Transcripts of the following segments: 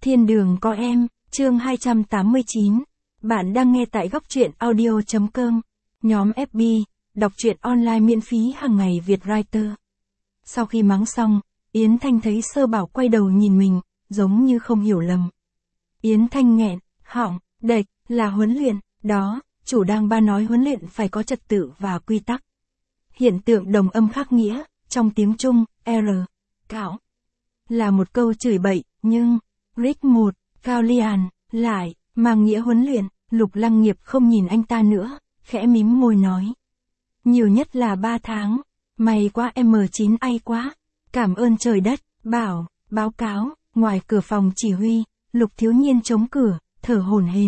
Thiên đường có em, chương 289. Bạn đang nghe tại góc truyện audio.com. Nhóm FB, đọc truyện online miễn phí hàng ngày Vietwriter. Sau khi mắng xong, Yến Thanh thấy Sơ Bảo quay đầu nhìn mình, giống như không hiểu lầm. Yến Thanh nghẹn, họng, đệch, là huấn luyện, đó, chủ đang ba nói huấn luyện phải có trật tự và quy tắc. Hiện tượng đồng âm khác nghĩa, trong tiếng Trung, cảo, là một câu chửi bậy, nhưng, Rick 1, Cao Liàn, lại, mang nghĩa huấn luyện, Lục Lăng Nghiệp không nhìn anh ta nữa, khẽ mím môi nói. Nhiều nhất là 3 tháng, may quá M9 ai quá, cảm ơn trời đất, báo cáo, ngoài cửa phòng chỉ huy, Lục Thiếu Nhiên chống cửa, thở hổn hển.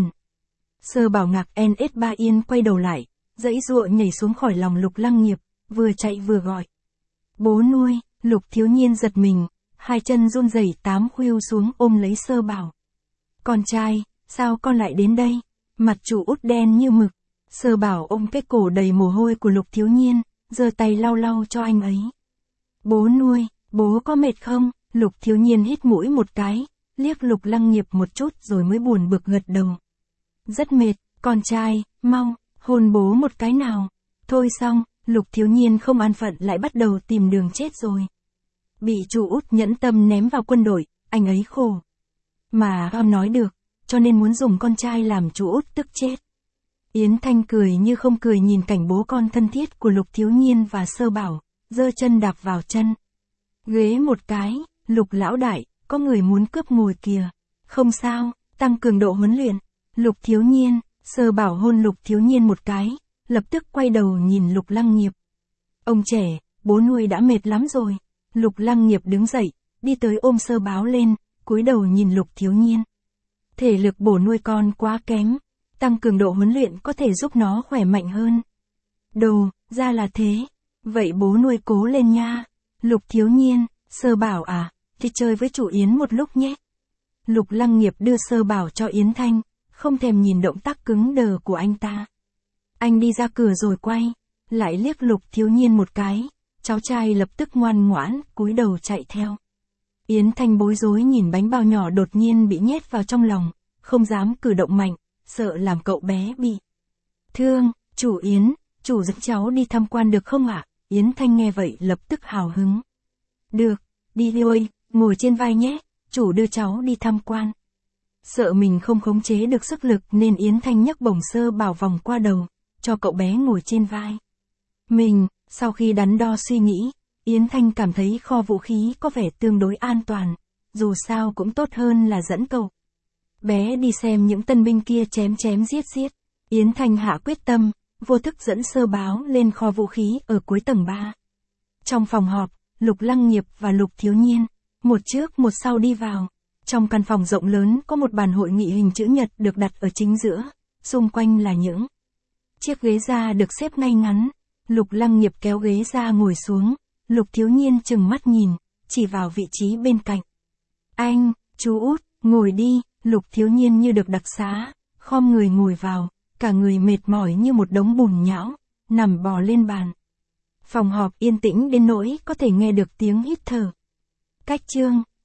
Sơ Bảo ngạc NS3 Yên quay đầu lại, dãy dụa nhảy xuống khỏi lòng Lục Lăng Nghiệp, vừa chạy vừa gọi. Bố nuôi, Lục Thiếu Nhiên giật mình, hai chân run rẩy tám khuỵu xuống ôm lấy Sơ Bảo. Con trai, sao con lại đến đây? Mặt chủ út đen như mực. Sơ Bảo ôm cái cổ đầy mồ hôi của Lục Thiếu Nhiên, giơ tay lau lau cho anh ấy. Bố nuôi, bố có mệt không? Lục Thiếu Nhiên hít mũi một cái, liếc Lục Lăng Nghiệp một chút rồi mới buồn bực gật đầu. Rất mệt, con trai, mau, hôn bố một cái nào. Thôi xong, Lục Thiếu Nhiên không an phận lại bắt đầu tìm đường chết rồi. Bị chủ út nhẫn tâm ném vào quân đội, anh ấy khổ. Mà không nói được, cho nên muốn dùng con trai làm chủ út tức chết. Yến Thanh cười như không cười nhìn cảnh bố con thân thiết của Lục Thiếu Nhiên và Sơ Bảo, giơ chân đạp vào chân. Ghế một cái, Lục lão đại, có người muốn cướp ngồi kìa. Không sao, tăng cường độ huấn luyện. Lục Thiếu Nhiên, Sơ Bảo hôn Lục Thiếu Nhiên một cái, lập tức quay đầu nhìn Lục Lăng Nghiệp. Ông trẻ, bố nuôi đã mệt lắm rồi. Lục Lăng Nghiệp đứng dậy, đi tới ôm Sơ Bảo lên, cúi đầu nhìn Lục Thiếu Nhiên. Thể lực bổ nuôi con quá kém, tăng cường độ huấn luyện có thể giúp nó khỏe mạnh hơn. Đồ, ra là thế. Vậy bố nuôi cố lên nha. Lục Thiếu Nhiên, Sơ Bảo à, thì chơi với chủ Yến một lúc nhé. Lục Lăng Nghiệp đưa Sơ Bảo cho Yến Thanh, không thèm nhìn động tác cứng đờ của anh ta. Anh đi ra cửa rồi quay, lại liếc Lục Thiếu Nhiên một cái, cháu trai lập tức ngoan ngoãn, cúi đầu chạy theo. Yến Thanh bối rối nhìn bánh bao nhỏ đột nhiên bị nhét vào trong lòng, không dám cử động mạnh, sợ làm cậu bé bị thương. Chủ Yến, chủ dẫn cháu đi tham quan được không ạ? Yến Thanh nghe vậy lập tức hào hứng. Được, đi thôi, ngồi trên vai nhé, chủ đưa cháu đi tham quan. Sợ mình không khống chế được sức lực nên Yến Thanh nhấc bổng Sơ Bảo vòng qua đầu, cho cậu bé ngồi trên vai. Sau khi đắn đo suy nghĩ, Yến Thanh cảm thấy kho vũ khí có vẻ tương đối an toàn, dù sao cũng tốt hơn là dẫn cậu bé đi xem những tân binh kia chém giết. Yến Thanh hạ quyết tâm, vô thức dẫn Sơ Bảo lên kho vũ khí ở cuối tầng 3. Trong phòng họp, Lục Lăng Nghiệp và Lục Thiếu Nhiên, một trước một sau đi vào. Trong căn phòng rộng lớn có một bàn hội nghị hình chữ nhật được đặt ở chính giữa, xung quanh là những chiếc ghế da được xếp ngay ngắn. Lục Lăng Nghiệp kéo ghế ra ngồi xuống, Lục Thiếu Nhiên trừng mắt nhìn, chỉ vào vị trí bên cạnh. Anh, chú út, ngồi đi. Lục Thiếu Nhiên như được đặc xá, khom người ngồi vào, cả người mệt mỏi như một đống bùn nhão, nằm bò lên bàn. Phòng họp yên tĩnh đến nỗi có thể nghe được tiếng hít thở. Cách chương